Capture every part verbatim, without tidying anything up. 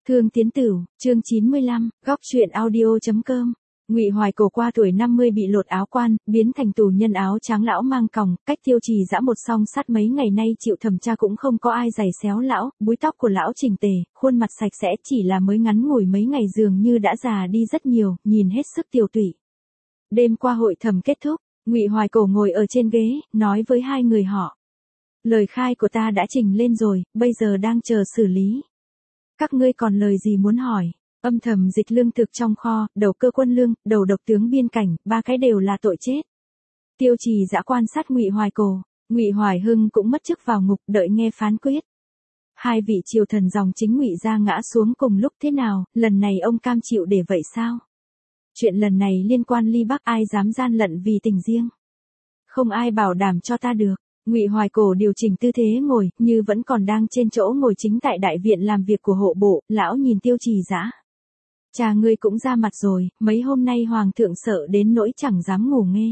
Thương Tiến Tửu, chương chín mươi lăm, góc truyện audio.com. Ngụy Hoài Cổ qua tuổi năm mươi bị lột áo quan, biến thành tù nhân áo trắng lão mang còng, cách Tiêu Trì Dã một song sắt mấy ngày nay chịu thẩm tra cũng không có ai giày xéo lão, búi tóc của lão chỉnh tề, khuôn mặt sạch sẽ, chỉ là mới ngắn ngủi mấy ngày dường như đã già đi rất nhiều, nhìn hết sức tiều tụy. Đêm qua hội thẩm kết thúc, Ngụy Hoài Cổ ngồi ở trên ghế, nói với hai người họ: lời khai của ta đã trình lên rồi, bây giờ đang chờ xử lý. Các ngươi còn lời gì muốn hỏi? Âm thầm dịch lương thực trong kho, đầu cơ quân lương, đầu độc tướng biên cảnh, ba cái đều là tội chết. Tiêu Trì Dã quan sát Ngụy Hoài Cổ, Ngụy Hoài Hưng cũng mất chức vào ngục, đợi nghe phán quyết. Hai vị triều thần dòng chính Ngụy gia ngã xuống cùng lúc thế nào, lần này ông cam chịu để vậy sao? Chuyện lần này liên quan Ly Bắc, ai dám gian lận vì tình riêng? Không ai bảo đảm cho ta được. Ngụy Hoài Cổ điều chỉnh tư thế ngồi, như vẫn còn đang trên chỗ ngồi chính tại đại viện làm việc của hộ bộ, lão nhìn Tiêu Trì Dã. Cha ngươi cũng ra mặt rồi, mấy hôm nay hoàng thượng sợ đến nỗi chẳng dám ngủ nghe.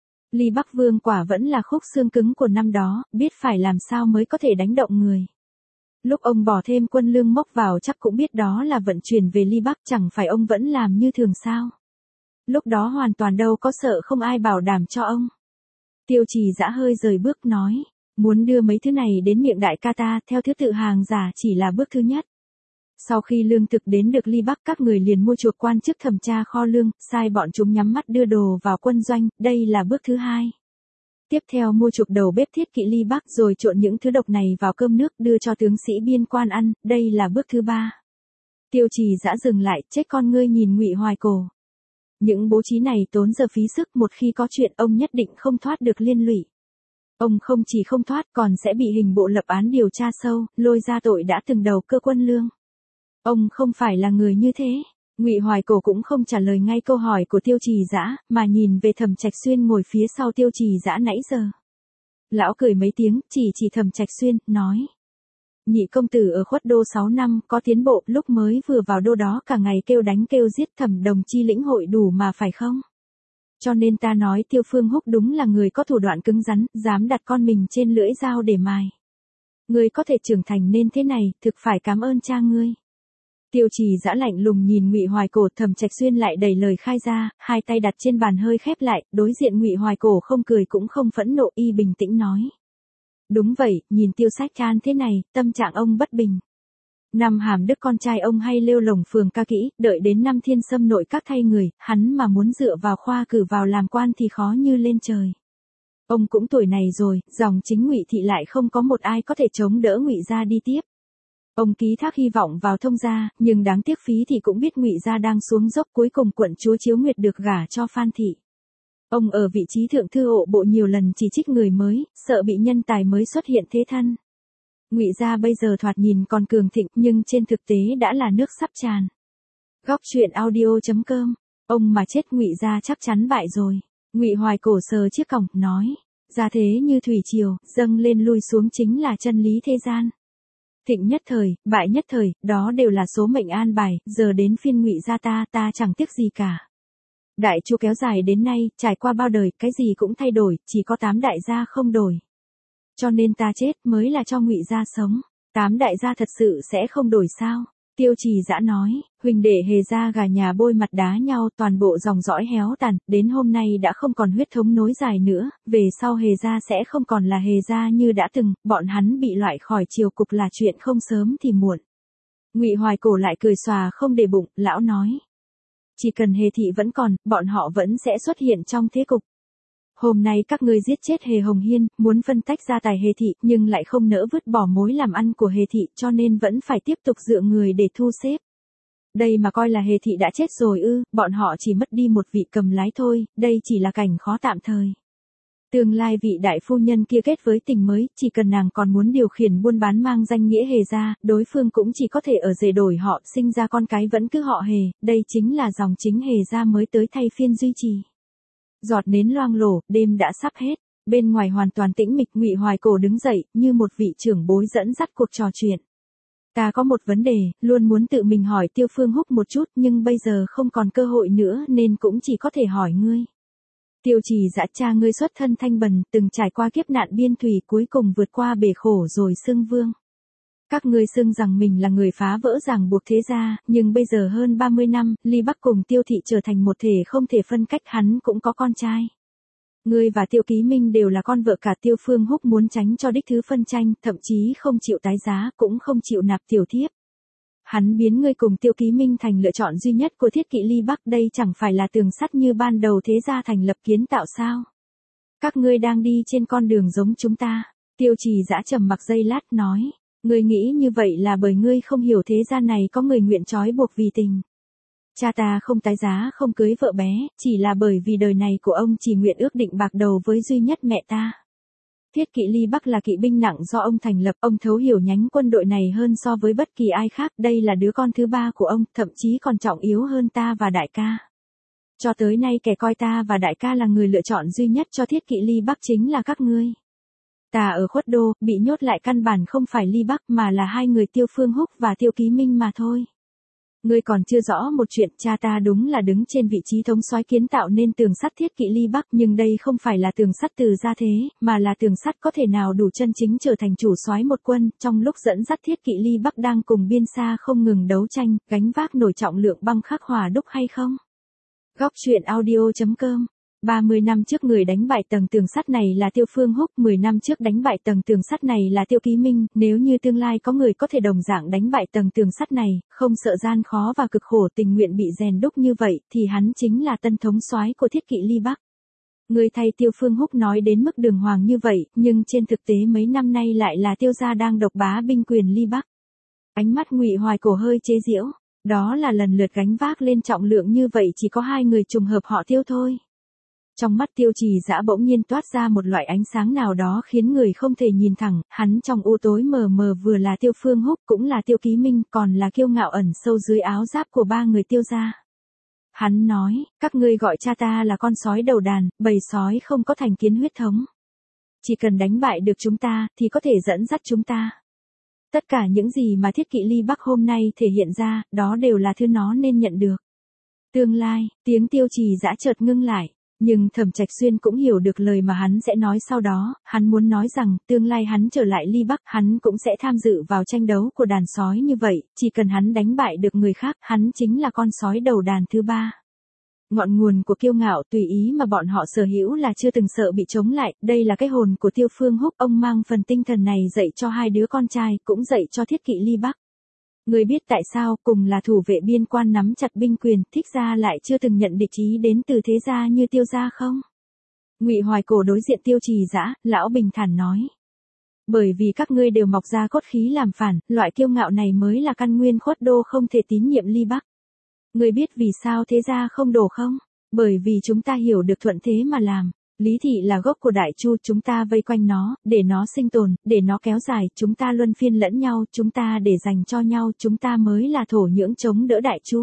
Ly Bắc Vương quả vẫn là khúc xương cứng của năm đó, biết phải làm sao mới có thể đánh động người. Lúc ông bỏ thêm quân lương mốc vào chắc cũng biết đó là vận chuyển về Ly Bắc, chẳng phải ông vẫn làm như thường sao. Lúc đó hoàn toàn đâu có sợ không ai bảo đảm cho ông. Tiêu Trì Dã hơi rời bước nói, muốn đưa mấy thứ này đến miệng đại ca ta, theo thứ tự hàng giả chỉ là bước thứ nhất. Sau khi lương thực đến được Ly Bắc, các người liền mua chuộc quan chức thẩm tra kho lương, sai bọn chúng nhắm mắt đưa đồ vào quân doanh, đây là bước thứ hai. Tiếp theo mua chuộc đầu bếp thiết kỵ Ly Bắc, rồi trộn những thứ độc này vào cơm nước đưa cho tướng sĩ biên quan ăn, đây là bước thứ ba. Tiêu Trì Dã dừng lại, chết con ngươi nhìn Ngụy Hoài Cổ. Những bố trí này tốn giờ phí sức, một khi có chuyện ông nhất định không thoát được liên lụy. Ông không chỉ không thoát còn sẽ bị hình bộ lập án điều tra sâu, lôi ra tội đã từng đầu cơ quân lương. Ông không phải là người như thế. Ngụy Hoài Cổ cũng không trả lời ngay câu hỏi của Tiêu Trì Dã, mà nhìn về Thẩm Trạch Xuyên ngồi phía sau Tiêu Trì Dã nãy giờ. Lão cười mấy tiếng, chỉ chỉ Thẩm Trạch Xuyên, nói: nhị công tử ở khuất đô sáu năm, có tiến bộ, lúc mới vừa vào đô đó cả ngày kêu đánh kêu giết, Thẩm đồng chi lĩnh hội đủ mà phải không? Cho nên ta nói Tiêu Phương Húc đúng là người có thủ đoạn cứng rắn, dám đặt con mình trên lưỡi dao để mài. Ngươi có thể trưởng thành nên thế này, thực phải cảm ơn cha ngươi. Tiêu Trì Dã lạnh lùng nhìn Ngụy Hoài Cổ, Thẩm Trạch Xuyên lại đẩy lời khai ra, hai tay đặt trên bàn hơi khép lại, đối diện Ngụy Hoài Cổ không cười cũng không phẫn nộ, y bình tĩnh nói: đúng vậy, nhìn Tiêu Sách Can thế này, tâm trạng ông bất bình. Năm Hàm Đức con trai ông hay lêu lồng phường ca kỹ, đợi đến năm Thiên Sâm nội các thay người, hắn mà muốn dựa vào khoa cử vào làm quan thì khó như lên trời. Ông cũng tuổi này rồi, dòng chính Ngụy thị lại không có một ai có thể chống đỡ Ngụy gia đi tiếp. Ông ký thác hy vọng vào Thông gia, nhưng đáng tiếc Phí thị cũng biết Ngụy gia đang xuống dốc, cuối cùng quận chúa Chiếu Nguyệt được gả cho Phan thị. Ông ở vị trí thượng thư hộ bộ nhiều lần chỉ trích người mới, sợ bị nhân tài mới xuất hiện thế thân. Ngụy gia bây giờ thoạt nhìn còn cường thịnh, nhưng trên thực tế đã là nước sắp tràn. Góc truyện audio.com. Ông mà chết Ngụy gia chắc chắn bại rồi. Ngụy Hoài Cổ sờ chiếc còng, nói: gia thế như thủy triều, dâng lên lui xuống chính là chân lý thế gian. Thịnh nhất thời, bại nhất thời, đó đều là số mệnh an bài, giờ đến phiên Ngụy gia ta, ta chẳng tiếc gì cả. Đại chu kéo dài đến nay, trải qua bao đời, cái gì cũng thay đổi, chỉ có tám đại gia không đổi. Cho nên ta chết mới là cho Ngụy gia sống. Tám đại gia thật sự sẽ không đổi sao? Tiêu Trì Dã nói, huỳnh đệ Hề gia gà nhà bôi mặt đá nhau, toàn bộ dòng dõi héo tàn, đến hôm nay đã không còn huyết thống nối dài nữa, về sau Hề gia sẽ không còn là Hề gia như đã từng, bọn hắn bị loại khỏi triều cục là chuyện không sớm thì muộn. Ngụy Hoài Cổ lại cười xòa không để bụng, lão nói: chỉ cần Hề thị vẫn còn, bọn họ vẫn sẽ xuất hiện trong thế cục. Hôm nay các ngươi giết chết Hề Hồng Hiên, muốn phân tách gia tài Hề thị, nhưng lại không nỡ vứt bỏ mối làm ăn của Hề thị, cho nên vẫn phải tiếp tục dựa người để thu xếp. Đây mà coi là Hề thị đã chết rồi ư? Bọn họ chỉ mất đi một vị cầm lái thôi, đây chỉ là cảnh khó tạm thời. Tương lai vị đại phu nhân kia kết với tình mới, chỉ cần nàng còn muốn điều khiển buôn bán mang danh nghĩa Hề gia, đối phương cũng chỉ có thể ở rể đổi họ, sinh ra con cái vẫn cứ họ Hề, đây chính là dòng chính Hề gia mới tới thay phiên duy trì. Giọt nến loang lổ, đêm đã sắp hết, bên ngoài hoàn toàn tĩnh mịch. Ngụy Hoài Cổ đứng dậy, như một vị trưởng bối dẫn dắt cuộc trò chuyện. Ta có một vấn đề, luôn muốn tự mình hỏi Tiêu Phương Húc một chút, nhưng bây giờ không còn cơ hội nữa nên cũng chỉ có thể hỏi ngươi. Tiêu Trì Dã, cha ngươi xuất thân thanh bần, từng trải qua kiếp nạn biên thủy, cuối cùng vượt qua bể khổ rồi xưng vương. Các ngươi xưng rằng mình là người phá vỡ ràng buộc thế gia, nhưng bây giờ hơn ba mươi năm, Ly Bắc cùng Tiêu Thị trở thành một thể không thể phân cách, hắn cũng có con trai. Ngươi và Tiêu Ký Minh đều là con vợ cả. Tiêu Phương Húc muốn tránh cho đích thứ phân tranh, thậm chí không chịu tái giá, cũng không chịu nạp tiểu thiếp. Hắn biến ngươi cùng Tiêu Ký Minh thành lựa chọn duy nhất của Thiết Kỵ Ly Bắc, đây chẳng phải là tường sắt như ban đầu thế gia thành lập kiến tạo sao? Các ngươi đang đi trên con đường giống chúng ta. Tiêu Trì Dã trầm mặc giây lát nói, ngươi nghĩ như vậy là bởi ngươi không hiểu thế gian này có người nguyện trói buộc vì tình. Cha ta không tái giá không cưới vợ bé, chỉ là bởi vì đời này của ông chỉ nguyện ước định bạc đầu với duy nhất mẹ ta. Thiết Kỵ Ly Bắc là kỵ binh nặng do ông thành lập, ông thấu hiểu nhánh quân đội này hơn so với bất kỳ ai khác, đây là đứa con thứ ba của ông, thậm chí còn trọng yếu hơn ta và đại ca. Cho tới nay kẻ coi ta và đại ca là người lựa chọn duy nhất cho Thiết Kỵ Ly Bắc chính là các ngươi. Ta ở Khuất Đô, bị nhốt lại căn bản không phải Ly Bắc mà là hai người Tiêu Phương Húc và Tiêu Ký Minh mà thôi. Ngươi còn chưa rõ một chuyện, cha ta đúng là đứng trên vị trí thống soái kiến tạo nên tường sắt Thiết Kỵ Ly Bắc, nhưng đây không phải là tường sắt từ gia thế, mà là tường sắt có thể nào đủ chân chính trở thành chủ soái một quân, trong lúc dẫn dắt Thiết Kỵ Ly Bắc đang cùng biên xa không ngừng đấu tranh, gánh vác nổi trọng lượng băng khắc hỏa đúc hay không? Góc truyện audio chấm com. ba mươi năm trước người đánh bại tầng tường sắt này là Tiêu Phương Húc, mười năm trước đánh bại tầng tường sắt này là Tiêu Ký Minh, nếu như tương lai có người có thể đồng dạng đánh bại tầng tường sắt này, không sợ gian khó và cực khổ, tình nguyện bị rèn đúc như vậy, thì hắn chính là tân thống soái của Thiết Kỵ Ly Bắc. Người thay Tiêu Phương Húc nói đến mức đường hoàng như vậy, nhưng trên thực tế mấy năm nay lại là Tiêu gia đang độc bá binh quyền Ly Bắc. Ánh mắt Ngụy Hoài Cổ hơi chế giễu, đó là lần lượt gánh vác lên trọng lượng như vậy chỉ có hai người trùng hợp họ Tiêu thôi. Trong mắt Tiêu Trì Dã bỗng nhiên toát ra một loại ánh sáng nào đó khiến người không thể nhìn thẳng, hắn trong u tối mờ mờ vừa là Tiêu Phương Húc cũng là Tiêu Ký Minh, còn là kiêu ngạo ẩn sâu dưới áo giáp của ba người Tiêu gia. Hắn nói, các ngươi gọi cha ta là con sói đầu đàn, bầy sói không có thành kiến huyết thống. Chỉ cần đánh bại được chúng ta, thì có thể dẫn dắt chúng ta. Tất cả những gì mà Thiết Kỵ Ly Bắc hôm nay thể hiện ra, đó đều là thứ nó nên nhận được. Tương lai, tiếng Tiêu Trì Dã chợt ngưng lại. Nhưng Thẩm Trạch Xuyên cũng hiểu được lời mà hắn sẽ nói sau đó, hắn muốn nói rằng, tương lai hắn trở lại Ly Bắc, hắn cũng sẽ tham dự vào tranh đấu của đàn sói như vậy, chỉ cần hắn đánh bại được người khác, hắn chính là con sói đầu đàn thứ ba. Ngọn nguồn của kiêu ngạo tùy ý mà bọn họ sở hữu là chưa từng sợ bị chống lại, đây là cái hồn của Tiêu Phương Húc, ông mang phần tinh thần này dạy cho hai đứa con trai, cũng dạy cho Thiết Kỵ Ly Bắc. Người biết tại sao cùng là thủ vệ biên quan nắm chặt binh quyền, Thích gia lại chưa từng nhận địch ý đến từ thế gia như Tiêu gia không? Ngụy Hoài Cổ đối diện Tiêu Trì Dã, lão bình thản nói. Bởi vì các ngươi đều mọc ra cốt khí làm phản, loại kiêu ngạo này mới là căn nguyên Khuất Đô không thể tín nhiệm Ly Bắc. Người biết vì sao thế gia không đổ không? Bởi vì chúng ta hiểu được thuận thế mà làm. Lý Thị là gốc của Đại Chu, chúng ta vây quanh nó, để nó sinh tồn, để nó kéo dài, chúng ta luân phiên lẫn nhau, chúng ta để dành cho nhau, chúng ta mới là thổ nhưỡng chống đỡ Đại Chu.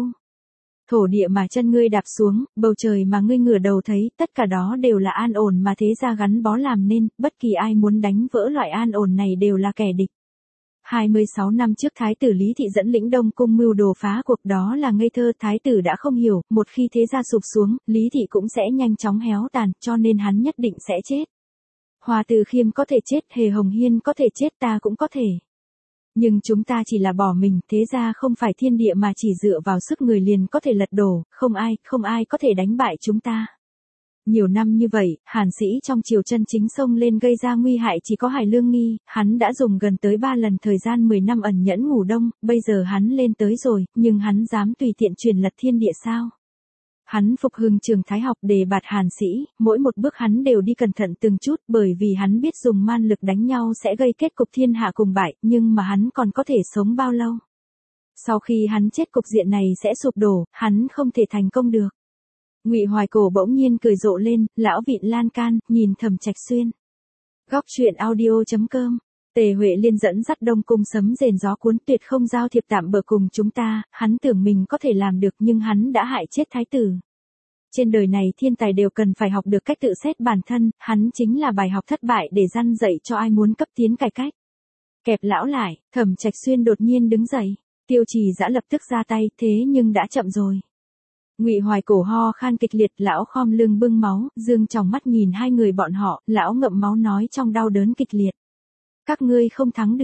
Thổ địa mà chân ngươi đạp xuống, bầu trời mà ngươi ngửa đầu thấy, tất cả đó đều là an ổn mà thế gia gắn bó làm nên, bất kỳ ai muốn đánh vỡ loại an ổn này đều là kẻ địch. hai mươi sáu năm trước Thái tử Lý Thị dẫn lĩnh Đông Cung mưu đồ phá cuộc, đó là ngây thơ, Thái tử đã không hiểu, một khi thế gia sụp xuống, Lý Thị cũng sẽ nhanh chóng héo tàn, cho nên hắn nhất định sẽ chết. Hoa Từ Khiêm có thể chết, Hề Hồng Hiên có thể chết, ta cũng có thể. Nhưng chúng ta chỉ là bỏ mình, thế gia không phải thiên địa mà chỉ dựa vào sức người liền có thể lật đổ, không ai, không ai có thể đánh bại chúng ta. Nhiều năm như vậy, Hàn Sĩ trong triều chân chính xông lên gây ra nguy hại chỉ có Hải Lương Nghi, hắn đã dùng gần tới ba lần thời gian mười năm ẩn nhẫn ngủ đông, bây giờ hắn lên tới rồi, nhưng hắn dám tùy tiện truyền lật thiên địa sao? Hắn phục hưng trường thái học đề bạt Hàn Sĩ, mỗi một bước hắn đều đi cẩn thận từng chút, bởi vì hắn biết dùng man lực đánh nhau sẽ gây kết cục thiên hạ cùng bại, nhưng mà hắn còn có thể sống bao lâu? Sau khi hắn chết cục diện này sẽ sụp đổ, hắn không thể thành công được. Ngụy Hoài Cổ bỗng nhiên cười rộ lên, lão vịn lan can, nhìn Thẩm Trạch Xuyên. Góc truyện audio chấm com. Tề Huệ Liên dẫn dắt Đông Cung sấm rền gió cuốn, tuyệt không giao thiệp tạm bợ cùng chúng ta, hắn tưởng mình có thể làm được nhưng hắn đã hại chết thái tử. Trên đời này thiên tài đều cần phải học được cách tự xét bản thân, hắn chính là bài học thất bại để răn dạy cho ai muốn cấp tiến cải cách. Kẹp lão lại, Thẩm Trạch Xuyên đột nhiên đứng dậy, Tiêu Trì Dã lập tức ra tay, thế nhưng đã chậm rồi. Ngụy Hoài Cổ ho khan kịch liệt, lão khom lưng bưng máu, dương tròng mắt nhìn hai người bọn họ, lão ngậm máu nói trong đau đớn kịch liệt. Các ngươi không thắng được,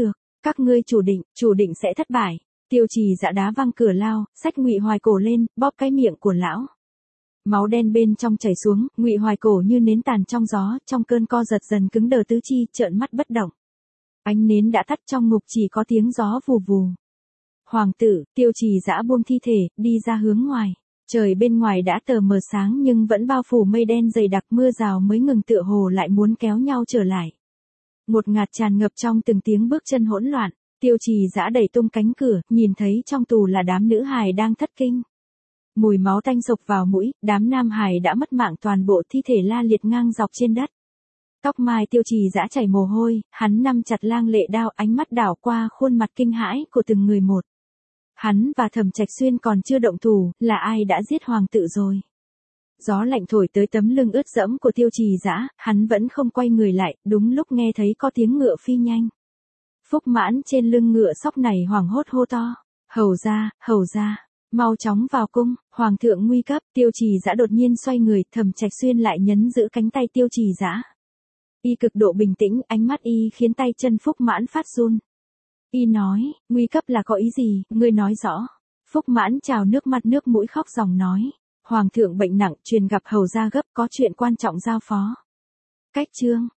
Các ngươi chủ định, chủ định sẽ thất bại. Tiêu Trì Dã đá văng cửa lao, xách Ngụy Hoài Cổ lên, bóp cái miệng của lão. Máu đen bên trong chảy xuống, Ngụy Hoài Cổ như nến tàn trong gió, trong cơn co giật dần cứng đờ tứ chi, trợn mắt bất động. Ánh nến đã tắt, trong ngục chỉ có tiếng gió vù vù. Hoàng tử, Tiêu Trì Dã buông thi thể, đi ra hướng ngoài. Trời bên ngoài đã tờ mờ sáng nhưng vẫn bao phủ mây đen dày đặc, mưa rào mới ngừng tựa hồ lại muốn kéo nhau trở lại. Ngột ngạt tràn ngập trong từng tiếng bước chân hỗn loạn. Tiêu Trì Dã đẩy tung cánh cửa, nhìn thấy trong tù là đám nữ hài đang thất kinh. Mùi máu tanh sộc vào mũi, đám nam hài đã mất mạng, toàn bộ thi thể la liệt ngang dọc trên đất. Tóc mai Tiêu Trì Dã chảy mồ hôi, hắn nắm chặt lang lệ đao, ánh mắt đảo qua khuôn mặt kinh hãi của từng người một. Hắn và Thẩm Trạch Xuyên còn chưa động thủ, là ai đã giết hoàng tử rồi? Gió lạnh thổi tới tấm lưng ướt đẫm của Tiêu Trì Dã, hắn vẫn không quay người lại, đúng lúc nghe thấy có tiếng ngựa phi nhanh. Phúc Mãn trên lưng ngựa sóc này hoảng hốt hô to, hầu ra, hầu ra, mau chóng vào cung, hoàng thượng nguy cấp. Tiêu Trì Dã đột nhiên xoay người, Thẩm Trạch Xuyên lại nhấn giữ cánh tay Tiêu Trì Dã. Y cực độ bình tĩnh, ánh mắt y khiến tay chân Phúc Mãn phát run. Y nói, nguy cấp là có ý gì, ngươi nói rõ. Phúc Mãn trào nước mắt nước mũi khóc ròng nói, hoàng thượng bệnh nặng, truyền gặp hầu ra gấp, có chuyện quan trọng giao phó. Cách chương